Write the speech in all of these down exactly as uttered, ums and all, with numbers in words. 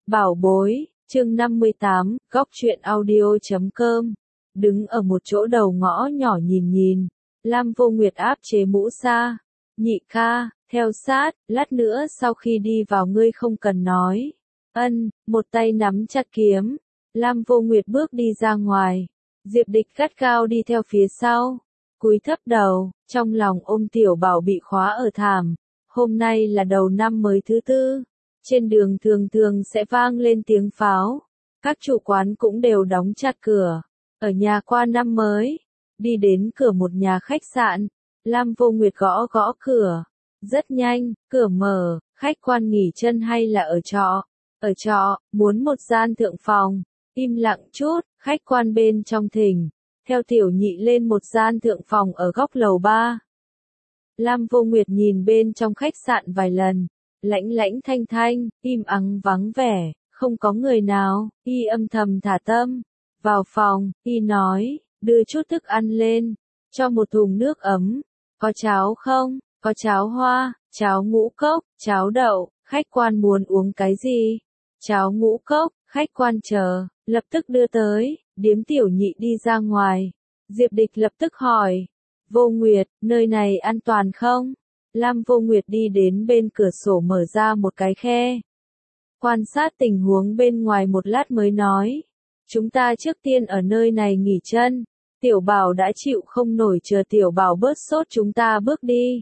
Bảo bối, chương năm mươi tám, góc truyện audio.com. Đứng ở một chỗ đầu ngõ nhỏ nhìn nhìn, Lam Vô Nguyệt áp chế mũ sa. Nhị ca, theo sát, lát nữa sau khi đi vào ngươi không cần nói. Ân, một tay nắm chặt kiếm. Lam Vô Nguyệt bước đi ra ngoài. Diệp Địch gắt gao đi theo phía sau. Cúi thấp đầu, trong lòng ôm tiểu bảo bị khóa ở thảm. Hôm nay là đầu năm mới thứ tư. Trên đường thường thường sẽ vang lên tiếng pháo. Các chủ quán cũng đều đóng chặt cửa. Ở nhà qua năm mới, đi đến cửa một nhà khách sạn, Lam Vô Nguyệt gõ gõ cửa. Rất nhanh, cửa mở, khách quan nghỉ chân hay là ở trọ? Ở trọ, muốn một gian thượng phòng. Im lặng chút, khách quan bên trong thỉnh. Theo tiểu nhị lên một gian thượng phòng ở góc lầu ba. Lam Vô Nguyệt nhìn bên trong khách sạn vài lần. Lãnh lãnh thanh thanh, im ắng vắng vẻ, không có người nào, y âm thầm thả tâm. Vào phòng, y nói, đưa chút thức ăn lên, cho một thùng nước ấm. Có cháo không? Có cháo hoa, cháo ngũ cốc, cháo đậu, khách quan muốn uống cái gì? Cháo ngũ cốc, khách quan chờ, lập tức đưa tới, điếm tiểu nhị đi ra ngoài. Diệp Địch lập tức hỏi, Vô Nguyệt, nơi này an toàn không? Lam Vô Nguyệt đi đến bên cửa sổ mở ra một cái khe. Quan sát tình huống bên ngoài một lát mới nói. Chúng ta trước tiên ở nơi này nghỉ chân. Tiểu bảo đã chịu không nổi, chờ tiểu bảo bớt sốt chúng ta bước đi.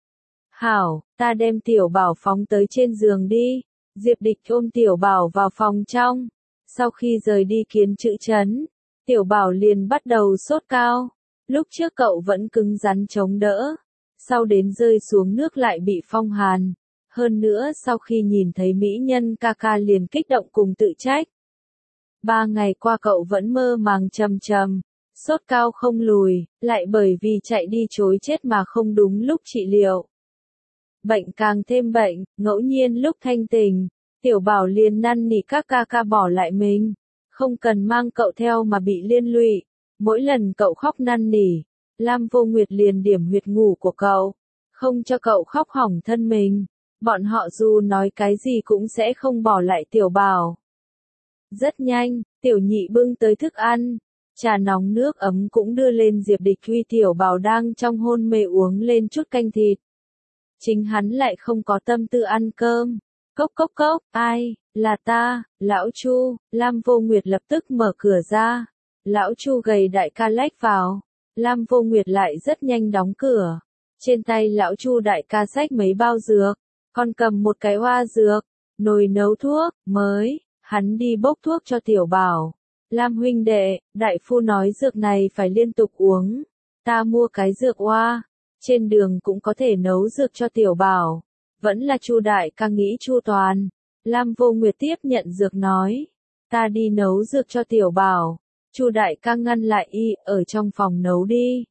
Hảo, ta đem tiểu bảo phóng tới trên giường đi. Diệp Địch ôm tiểu bảo vào phòng trong. Sau khi rời đi Kiến Chữ Trấn, tiểu bảo liền bắt đầu sốt cao. Lúc trước cậu vẫn cứng rắn chống đỡ. Sau đến rơi xuống nước lại bị phong hàn. Hơn nữa sau khi nhìn thấy mỹ nhân ca ca liền kích động cùng tự trách. Ba ngày qua cậu vẫn mơ màng trầm trầm, sốt cao không lùi, lại bởi vì chạy đi chối chết mà không đúng lúc trị liệu. Bệnh càng thêm bệnh, ngẫu nhiên lúc thanh tình, tiểu bảo liền năn nỉ các ca ca bỏ lại mình, không cần mang cậu theo mà bị liên lụy. Mỗi lần cậu khóc năn nỉ, Lam Vô Nguyệt liền điểm huyệt ngủ của cậu, không cho cậu khóc hỏng thân mình. Bọn họ dù nói cái gì cũng sẽ không bỏ lại tiểu bảo. Rất nhanh, tiểu nhị bưng tới thức ăn, trà nóng nước ấm cũng đưa lên. Diệp Địch uy tiểu bảo đang trong hôn mê uống lên chút canh thịt. Chính hắn lại không có tâm tư ăn cơm. Cốc cốc cốc, ai, là ta, lão Chu. Lam Vô Nguyệt lập tức mở cửa ra. Lão Chu gầy đại ca lách vào. Lam Vô Nguyệt lại rất nhanh đóng cửa. Trên tay lão Chu đại ca xách mấy bao dược, còn cầm một cái hoa dược, nồi nấu thuốc, mới, hắn đi bốc thuốc cho tiểu bảo. Lam huynh đệ, đại phu nói dược này phải liên tục uống, ta mua cái dược hoa, trên đường cũng có thể nấu dược cho tiểu bảo. Vẫn là Chu đại ca nghĩ chu toàn. Lam Vô Nguyệt tiếp nhận dược nói, ta đi nấu dược cho tiểu bảo. Chu đại ca ngăn lại y, ở trong phòng nấu đi.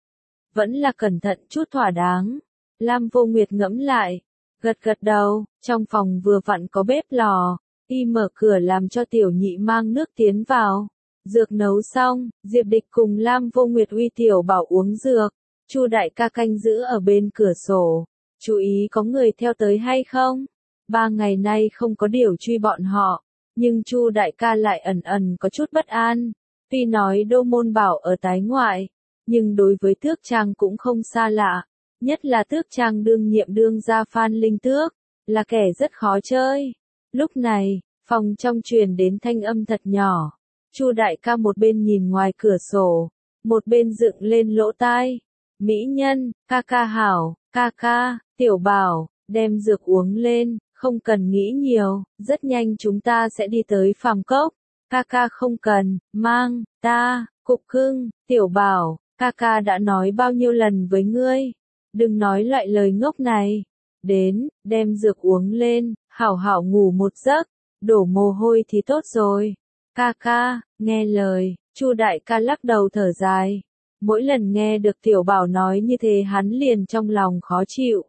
Vẫn là cẩn thận chút thỏa đáng. Lam Vô Nguyệt ngẫm lại, gật gật đầu, trong phòng vừa vặn có bếp lò, y mở cửa làm cho tiểu nhị mang nước tiến vào. Dược nấu xong, Diệp Địch cùng Lam Vô Nguyệt uy tiểu bảo uống dược. Chu đại ca canh giữ ở bên cửa sổ, chú ý có người theo tới hay không. Ba ngày nay không có điều truy bọn họ, nhưng Chu đại ca lại ẩn ẩn có chút bất an. Tuy nói Đô Môn Bảo ở tái ngoại, nhưng đối với Tước Trang cũng không xa lạ, nhất là Tước Trang đương nhiệm đương gia Phan Linh Tước, là kẻ rất khó chơi. Lúc này, phòng trong truyền đến thanh âm thật nhỏ. Chu đại ca một bên nhìn ngoài cửa sổ, một bên dựng lên lỗ tai. Mỹ nhân, ca ca hảo, ca ca, tiểu bảo, đem dược uống lên, không cần nghĩ nhiều, rất nhanh chúng ta sẽ đi tới Phàm Cốc. Ca ca không cần, mang, ta, cục cưng, tiểu bảo, ca ca đã nói bao nhiêu lần với ngươi. Đừng nói loại lời ngốc này. Đến, đem dược uống lên, hảo hảo ngủ một giấc, đổ mồ hôi thì tốt rồi. Ca ca, nghe lời, Chu đại ca lắc đầu thở dài. Mỗi lần nghe được tiểu bảo nói như thế hắn liền trong lòng khó chịu.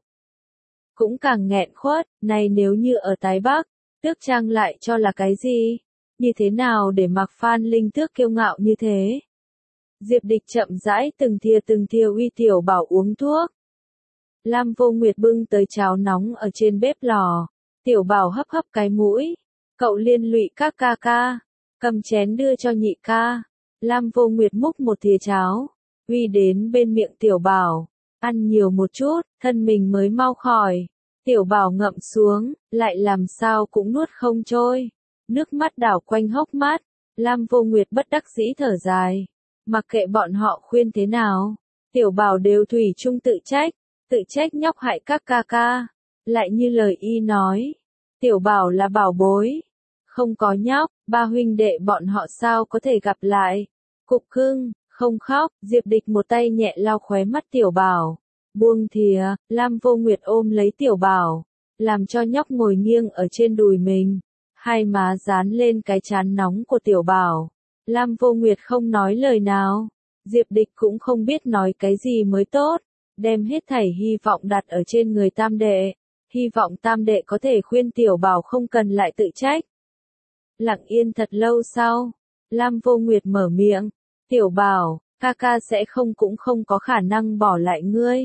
Cũng càng nghẹn khuất, này nếu như ở Tái Bắc, Tước Trang lại cho là cái gì? Như thế nào để mặc Phan Linh Tước kiêu ngạo như thế? Diệp Địch chậm rãi từng thìa từng thìa uy tiểu bảo uống thuốc. Lam Vô Nguyệt bưng tới cháo nóng ở trên bếp lò. Tiểu bảo hấp hấp cái mũi. Cậu liên lụy các ca ca. Cầm chén đưa cho nhị ca. Lam Vô Nguyệt múc một thìa cháo, uy đến bên miệng Tiểu Bảo. Ăn nhiều một chút, thân mình mới mau khỏi. Tiểu Bảo ngậm xuống, lại làm sao cũng nuốt không trôi. Nước mắt đảo quanh hốc mắt. Lam Vô Nguyệt bất đắc dĩ thở dài. Mặc kệ bọn họ khuyên thế nào, Tiểu Bảo đều thủy chung tự trách, tự trách nhóc hại các ca ca. Lại như lời y nói, Tiểu Bảo là bảo bối. Không có nhóc, ba huynh đệ bọn họ sao có thể gặp lại. Cục cưng, không khóc, Diệp Địch một tay nhẹ lau khóe mắt Tiểu Bảo. Buông thìa, Lam Vô Nguyệt ôm lấy Tiểu Bảo, làm cho nhóc ngồi nghiêng ở trên đùi mình. Hai má dán lên cái trán nóng của Tiểu Bảo. Lam Vô Nguyệt không nói lời nào. Diệp Địch cũng không biết nói cái gì mới tốt. Đem hết thảy hy vọng đặt ở trên người tam đệ. Hy vọng tam đệ có thể khuyên Tiểu Bảo không cần lại tự trách. Lặng yên thật lâu sau, Lam Vô Nguyệt mở miệng. Tiểu Bảo, ca ca sẽ không cũng không có khả năng bỏ lại ngươi.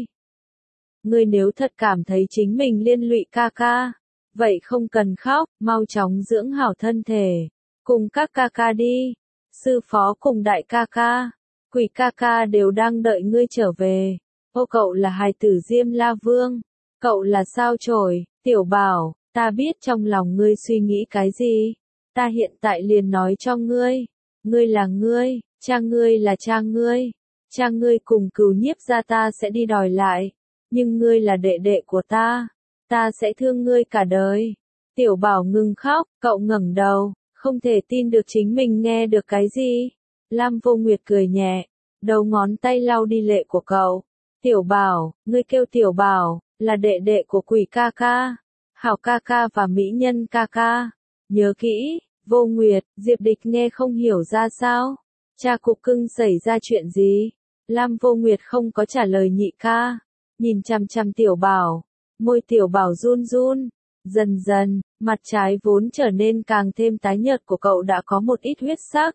Ngươi nếu thật cảm thấy chính mình liên lụy ca ca, vậy không cần khóc, mau chóng dưỡng hảo thân thể. Cùng các ca ca đi. Sư phó cùng đại ca ca, quỷ ca ca đều đang đợi ngươi trở về. Ô cậu là hài tử Diêm La Vương. Cậu là sao chổi, Tiểu Bảo, ta biết trong lòng ngươi suy nghĩ cái gì. Ta hiện tại liền nói cho ngươi. Ngươi là ngươi, cha ngươi là cha ngươi. Cha ngươi cùng Cửu Nhiếp gia ta sẽ đi đòi lại. Nhưng ngươi là đệ đệ của ta. Ta sẽ thương ngươi cả đời. Tiểu Bảo ngừng khóc, cậu ngẩng đầu, không thể tin được chính mình nghe được cái gì. Lam Vô Nguyệt cười nhẹ, đầu ngón tay lau đi lệ của cậu. Tiểu Bảo, ngươi kêu Tiểu Bảo, là đệ đệ của quỷ ca ca, hảo ca ca và mỹ nhân ca ca. Nhớ kỹ, Vô Nguyệt, Diệp Địch nghe không hiểu ra sao. Cha cục cưng xảy ra chuyện gì? Lam Vô Nguyệt không có trả lời nhị ca. Nhìn chằm chằm Tiểu Bảo, môi Tiểu Bảo run run. Dần dần, mặt trái vốn trở nên càng thêm tái nhợt của cậu đã có một ít huyết sắc.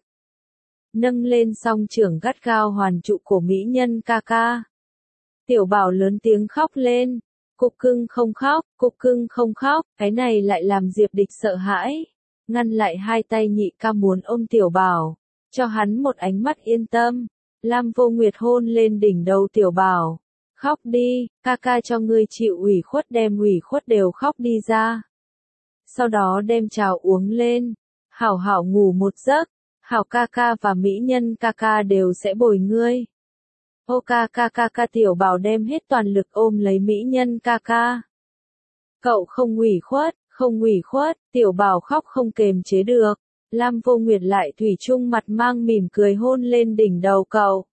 Nâng lên song trưởng gắt gao hoàn trụ của mỹ nhân ca ca. Tiểu Bảo lớn tiếng khóc lên. Cục cưng không khóc, cục cưng không khóc, cái này lại làm Diệp Địch sợ hãi. Ngăn lại hai tay nhị ca muốn ôm Tiểu Bảo, cho hắn một ánh mắt yên tâm. Lam Vô Nguyệt hôn lên đỉnh đầu Tiểu Bảo. Khóc đi, ca ca cho ngươi chịu ủy khuất, đem ủy khuất đều khóc đi ra. Sau đó đem trà uống lên, hảo hảo ngủ một giấc, hảo ca ca và mỹ nhân ca ca đều sẽ bồi ngươi. Ô ca ca ca ca Tiểu Bảo đem hết toàn lực ôm lấy mỹ nhân ca ca. Cậu không ủy khuất, không ủy khuất, Tiểu Bảo khóc không kềm chế được. Lam Vô Nguyệt lại thủy chung mặt mang mỉm cười hôn lên đỉnh đầu cậu.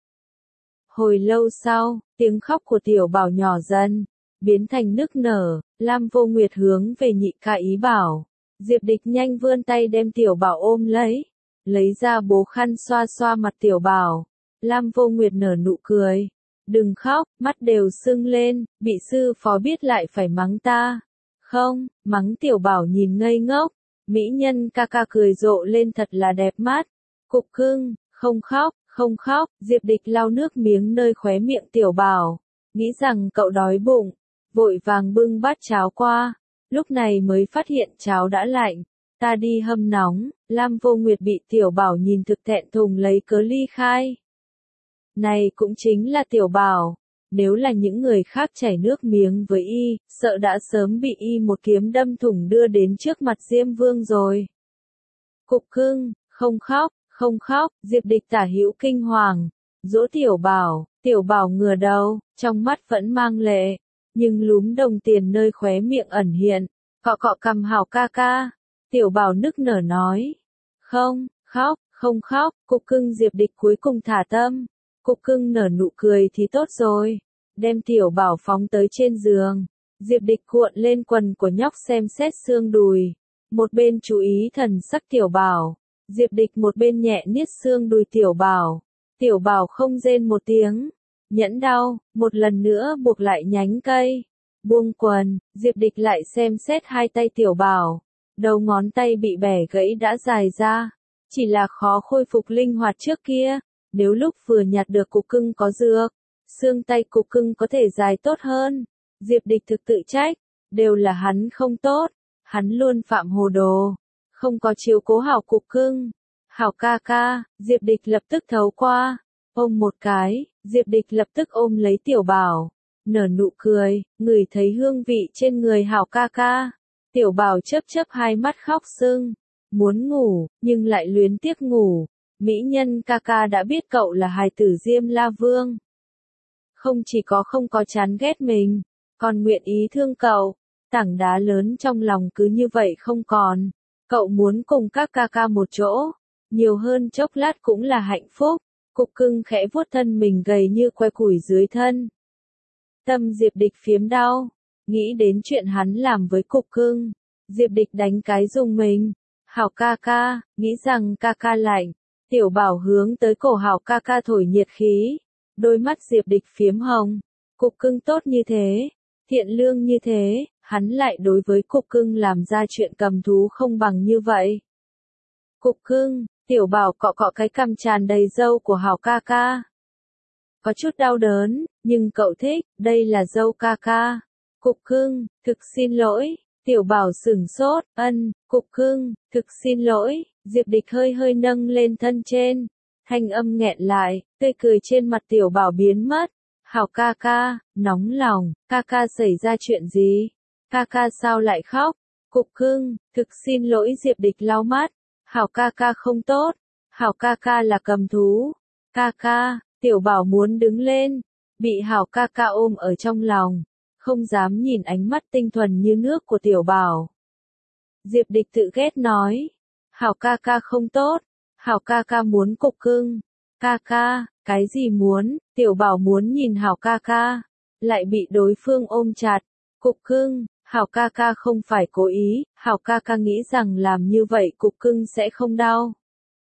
Hồi lâu sau, tiếng khóc của Tiểu Bảo nhỏ dần, biến thành nức nở. Lam Vô Nguyệt hướng về nhị ca ý bảo. Diệp Địch nhanh vươn tay đem Tiểu Bảo ôm lấy, lấy ra bố khăn xoa xoa mặt Tiểu Bảo. Lam Vô Nguyệt nở nụ cười. Đừng khóc, mắt đều sưng lên, bị sư phó biết lại phải mắng ta. Không, mắng Tiểu Bảo nhìn ngây ngốc. Mỹ nhân ca ca cười rộ lên thật là đẹp mắt. Cục cưng, không khóc, không khóc. Diệp Địch lau nước miếng nơi khóe miệng Tiểu Bảo, nghĩ rằng cậu đói bụng, vội vàng bưng bát cháo qua. Lúc này mới phát hiện cháo đã lạnh. Ta đi hâm nóng. Lam Vô Nguyệt bị Tiểu Bảo nhìn thực thẹn thùng lấy cớ ly khai. Này cũng chính là Tiểu Bảo. Nếu là những người khác chảy nước miếng với y, sợ đã sớm bị y một kiếm đâm thủng đưa đến trước mặt Diêm Vương rồi. Cục cưng, không khóc, không khóc. Diệp Địch tả hữu kinh hoàng, dỗ Tiểu Bảo. Tiểu Bảo ngửa đầu, trong mắt vẫn mang lệ, nhưng lúm đồng tiền nơi khóe miệng ẩn hiện. Cọ cọ cằm hảo ca ca. Tiểu Bảo nức nở nói. Không, khóc, không khóc. Cục cưng. Diệp Địch cuối cùng thả tâm. Cục cưng nở nụ cười thì tốt rồi. Đem Tiểu Bảo phóng tới trên giường. Diệp Địch cuộn lên quần của nhóc xem xét xương đùi. Một bên chú ý thần sắc Tiểu Bảo. Diệp Địch một bên nhẹ niết xương đùi Tiểu Bảo. Tiểu Bảo không rên một tiếng. Nhẫn đau, một lần nữa buộc lại nhánh cây. Buông quần, Diệp Địch lại xem xét hai tay Tiểu Bảo. Đầu ngón tay bị bẻ gãy đã dài ra. Chỉ là khó khôi phục linh hoạt trước kia. Nếu lúc vừa nhặt được cục cưng có dược, xương tay cục cưng có thể dài tốt hơn. Diệp Địch thực tự trách, đều là hắn không tốt, hắn luôn phạm hồ đồ. không có chiếu cố hảo cục cưng. Hảo ca ca, Diệp Địch lập tức thấu qua, ôm một cái, Diệp Địch lập tức ôm lấy Tiểu Bảo, nở nụ cười, ngửi thấy hương vị trên người Hảo ca ca. Tiểu Bảo chớp chớp hai mắt khóc sưng, muốn ngủ, nhưng lại luyến tiếc ngủ. Mỹ nhân ca ca đã biết cậu là hài tử Diêm La Vương. Không chỉ có không có chán ghét mình, còn nguyện ý thương cậu. Tảng đá lớn trong lòng cứ như vậy không còn. Cậu muốn cùng các ca ca một chỗ, nhiều hơn chốc lát cũng là hạnh phúc. Cục cưng khẽ vuốt thân mình gầy như que củi dưới thân. Tâm Diệp Địch phiếm đau, nghĩ đến chuyện hắn làm với cục cưng. Diệp Địch đánh cái rùng mình. Hảo ca ca, nghĩ rằng ca ca lạnh. Tiểu Bảo hướng tới cổ Hảo ca ca thổi nhiệt khí. Đôi mắt Diệp Địch phiếm hồng. Cục cưng tốt như thế, thiện lương như thế, hắn lại đối với cục cưng làm ra chuyện cầm thú không bằng như vậy. Cục cưng, Tiểu Bảo cọ cọ cái cằm tràn đầy râu của Hảo ca ca. Có chút đau đớn, nhưng cậu thích, đây là râu ca ca. Cục cưng, thực xin lỗi. Tiểu Bảo sửng sốt, ân, cục cưng, thực xin lỗi. Diệp Địch hơi hơi nâng lên thân trên. Thanh âm nghẹn lại, tươi cười trên mặt Tiểu Bảo biến mất. Hảo ca ca, nóng lòng, ca ca xảy ra chuyện gì? Ca ca sao lại khóc? Cục cưng, thực xin lỗi. Diệp Địch lau mắt. Hảo ca ca không tốt. Hảo ca ca là cầm thú. Ca ca, Tiểu Bảo muốn đứng lên. Bị Hảo ca ca ôm ở trong lòng. Không dám nhìn ánh mắt tinh thuần như nước của Tiểu Bảo. Diệp Địch tự ghét nói. Hảo ca ca không tốt. Hảo ca ca muốn cục cưng. Ca ca, cái gì muốn? Tiểu Bảo muốn nhìn Hảo ca ca. Lại bị đối phương ôm chặt. Cục cưng, Hảo ca ca không phải cố ý. Hảo ca ca nghĩ rằng làm như vậy cục cưng sẽ không đau.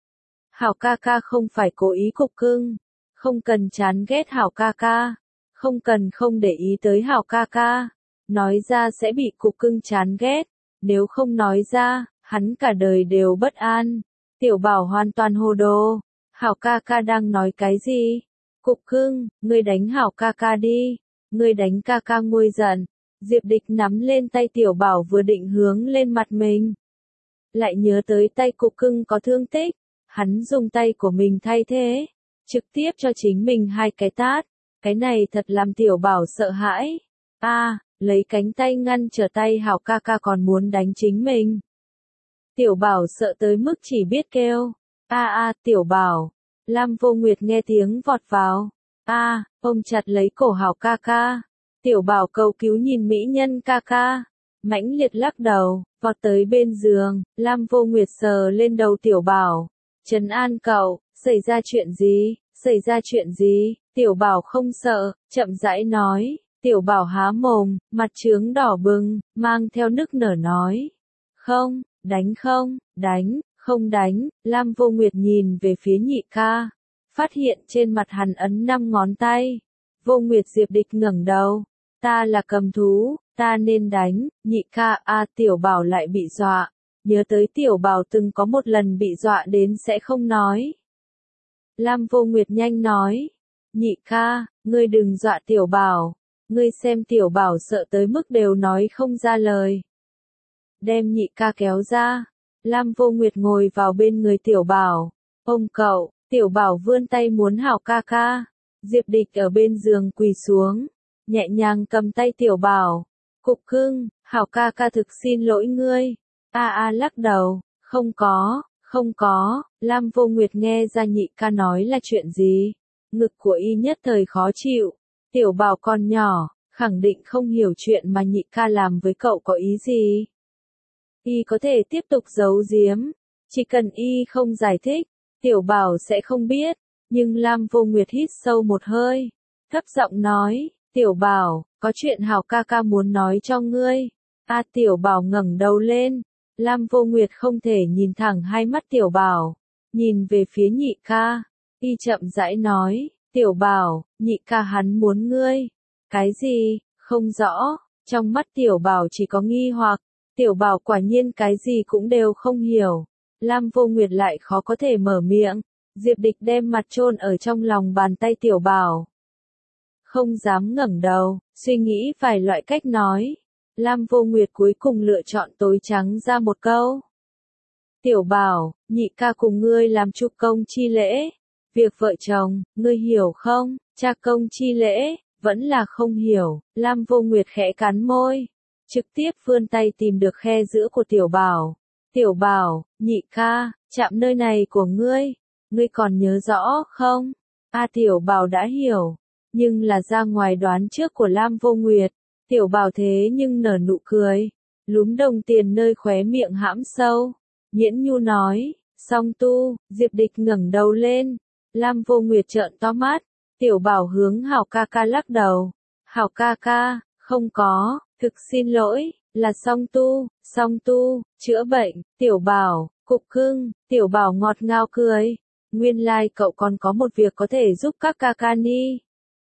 Hảo ca ca không phải cố ý cục cưng. Không cần chán ghét Hảo ca ca. Không cần không để ý tới Hảo ca ca. Nói ra sẽ bị cục cưng chán ghét. Nếu không nói ra, hắn cả đời đều bất an. Tiểu Bảo hoàn toàn hồ đồ. Hảo ca ca đang nói cái gì? Cục cưng, ngươi đánh Hảo ca ca đi. Ngươi đánh ca ca nguôi giận. Diệp Địch nắm lên tay Tiểu Bảo vừa định hướng lên mặt mình. Lại nhớ tới tay cục cưng có thương tích. Hắn dùng tay của mình thay thế. Trực tiếp cho chính mình hai cái tát. Cái này thật làm Tiểu Bảo sợ hãi. A, à, lấy cánh tay ngăn trở tay Hảo ca ca còn muốn đánh chính mình. Tiểu Bảo sợ tới mức chỉ biết kêu. A a, Tiểu Bảo. Lam Vô Nguyệt nghe tiếng vọt vào. A, à, ôm chặt lấy cổ Hảo ca ca. Tiểu Bảo cầu cứu nhìn mỹ nhân ca ca. Mãnh liệt lắc đầu, vọt tới bên giường. Lam Vô Nguyệt sờ lên đầu Tiểu Bảo. Trấn an cậu, xảy ra chuyện gì? Xảy ra chuyện gì? Tiểu Bảo không sợ, chậm rãi nói. Tiểu Bảo há mồm, mặt trướng đỏ bừng, mang theo nức nở nói. Không, đánh không, đánh, không đánh. Lam Vô Nguyệt nhìn về phía nhị ca. Phát hiện trên mặt hắn ấn năm ngón tay. Vô Nguyệt. Diệp Địch ngẩng đầu. Ta là cầm thú, ta nên đánh. Nhị ca, a à, Tiểu Bảo lại bị dọa. Nhớ tới Tiểu Bảo từng có một lần bị dọa đến sẽ không nói. Lam Vô Nguyệt nhanh nói. Nhị ca, ngươi đừng dọa Tiểu Bảo. Ngươi xem Tiểu Bảo sợ tới mức đều nói không ra lời. Đem nhị ca kéo ra. Lam Vô Nguyệt ngồi vào bên người Tiểu Bảo. Ôm cậu. Tiểu Bảo vươn tay muốn Hảo ca ca. Diệp Địch ở bên giường quỳ xuống. Nhẹ nhàng cầm tay Tiểu Bảo. Cục cưng, Hảo ca ca thực xin lỗi ngươi. A a lắc đầu. Không có, không có. Lam Vô Nguyệt nghe ra nhị ca nói là chuyện gì. Ngực của y nhất thời khó chịu. Tiểu Bảo còn nhỏ, khẳng định không hiểu chuyện mà nhị ca làm với cậu có ý gì. Y có thể tiếp tục giấu giếm. Chỉ cần y không giải thích, Tiểu Bảo sẽ không biết. Nhưng Lam Vô Nguyệt hít sâu một hơi. Thấp giọng nói, Tiểu Bảo, có chuyện Hảo ca ca muốn nói cho ngươi. A à, Tiểu Bảo ngẩng đầu lên. Lam Vô Nguyệt không thể nhìn thẳng hai mắt Tiểu Bảo. Nhìn về phía nhị ca. Y chậm rãi nói, Tiểu Bảo, nhị ca hắn muốn ngươi. Cái gì? Không rõ. Trong mắt Tiểu Bảo chỉ có nghi hoặc. Tiểu Bảo quả nhiên cái gì cũng đều không hiểu. Lam Vô Nguyệt lại khó có thể mở miệng. Diệp Địch đem mặt chôn ở trong lòng bàn tay Tiểu Bảo. Không dám ngẩng đầu, suy nghĩ vài loại cách nói. Lam Vô Nguyệt cuối cùng lựa chọn tối trắng ra một câu. Tiểu Bảo, nhị ca cùng ngươi làm chu công chi lễ. Việc vợ chồng, ngươi hiểu không? Cha công chi lễ, vẫn là không hiểu. Lam Vô Nguyệt khẽ cắn môi, trực tiếp vươn tay tìm được khe giữa của Tiểu Bảo. Tiểu Bảo, nhị ca, chạm nơi này của ngươi, ngươi còn nhớ rõ không? A Tiểu Bảo đã hiểu, nhưng là ra ngoài đoán trước của Lam Vô Nguyệt. Tiểu Bảo thế nhưng nở nụ cười, lúm đồng tiền nơi khóe miệng hãm sâu. Nhiễn Nhu nói, song tu. Diệp Địch ngẩng đầu lên. Lam Vô Nguyệt trợn to mắt. Tiểu Bảo hướng Hảo ca ca lắc đầu. Hảo ca ca, không có, thực xin lỗi, là song tu, song tu, chữa bệnh. Tiểu Bảo, cục cưng. Tiểu Bảo ngọt ngào cười. Nguyên lai like cậu còn có một việc có thể giúp các ca ca ni.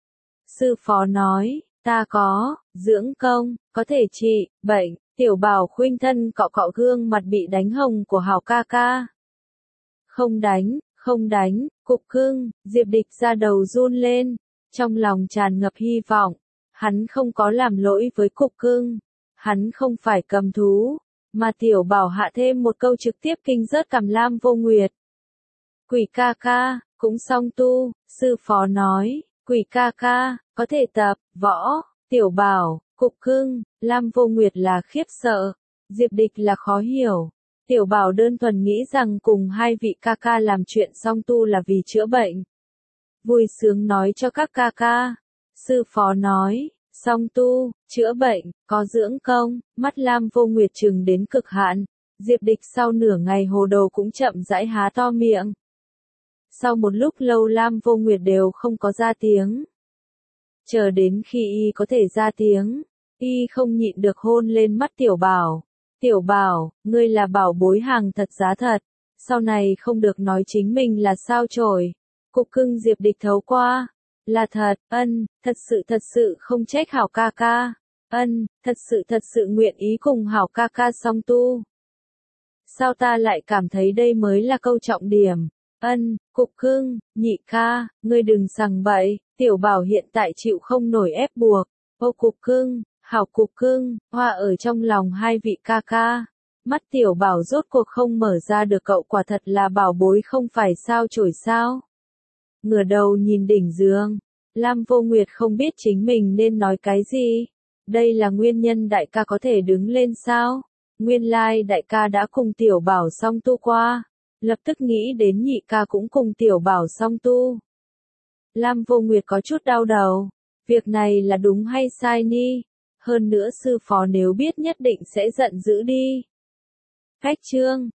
Sư phó nói, ta có, dưỡng công, có thể trị, bệnh. Tiểu Bảo khuynh thân cọ cọ gương mặt bị đánh hồng của Hảo ca ca. Không đánh, không đánh, cục cưng. Diệp Địch ra đầu run lên, trong lòng tràn ngập hy vọng. Hắn không có làm lỗi với cục cưng, hắn không phải cầm thú, mà Tiểu Bảo hạ thêm một câu trực tiếp kinh rớt cằm Lam Vô Nguyệt. Quỷ ca ca, cũng song tu. Sư phó nói, quỷ ca ca, có thể tập, võ. Tiểu Bảo, cục cưng. Lam Vô Nguyệt là khiếp sợ, Diệp Địch là khó hiểu. Tiểu Bảo đơn thuần nghĩ rằng cùng hai vị ca ca làm chuyện song tu là vì chữa bệnh. Vui sướng nói cho các ca ca. Sư phó nói, song tu, chữa bệnh, có dưỡng công. Mắt Lam Vô Nguyệt trừng đến cực hạn. Diệp Địch sau nửa ngày hồ đồ cũng chậm rãi há to miệng. Sau một lúc lâu Lam Vô Nguyệt đều không có ra tiếng. Chờ đến khi y có thể ra tiếng, y không nhịn được hôn lên mắt Tiểu Bảo. Tiểu Bảo, ngươi là bảo bối hàng thật giá thật, sau này không được nói chính mình là sao chổi. Cục cưng Diệp Địch thấu qua, là thật. Ân, thật sự thật sự không trách Hảo ca ca. Ân, thật sự thật sự nguyện ý cùng Hảo ca ca song tu. Sao ta lại cảm thấy đây mới là câu trọng điểm. Ân, cục cưng, nhị ca, ngươi đừng sằng bậy. Tiểu Bảo hiện tại chịu không nổi ép buộc. Ô cục cưng, Hảo cục cưng, hoa ở trong lòng hai vị ca ca. Mắt Tiểu Bảo rốt cuộc không mở ra được, cậu quả thật là bảo bối không phải sao chổi sao. Ngửa đầu nhìn đỉnh giường, Lam Vô Nguyệt không biết chính mình nên nói cái gì. Đây là nguyên nhân đại ca có thể đứng lên sao? Nguyên lai đại ca đã cùng Tiểu Bảo song tu qua. Lập tức nghĩ đến nhị ca cũng cùng Tiểu Bảo song tu. Lam Vô Nguyệt có chút đau đầu. Việc này là đúng hay sai ni? Hơn nữa sư phó nếu biết nhất định sẽ giận dữ đi. Khách chương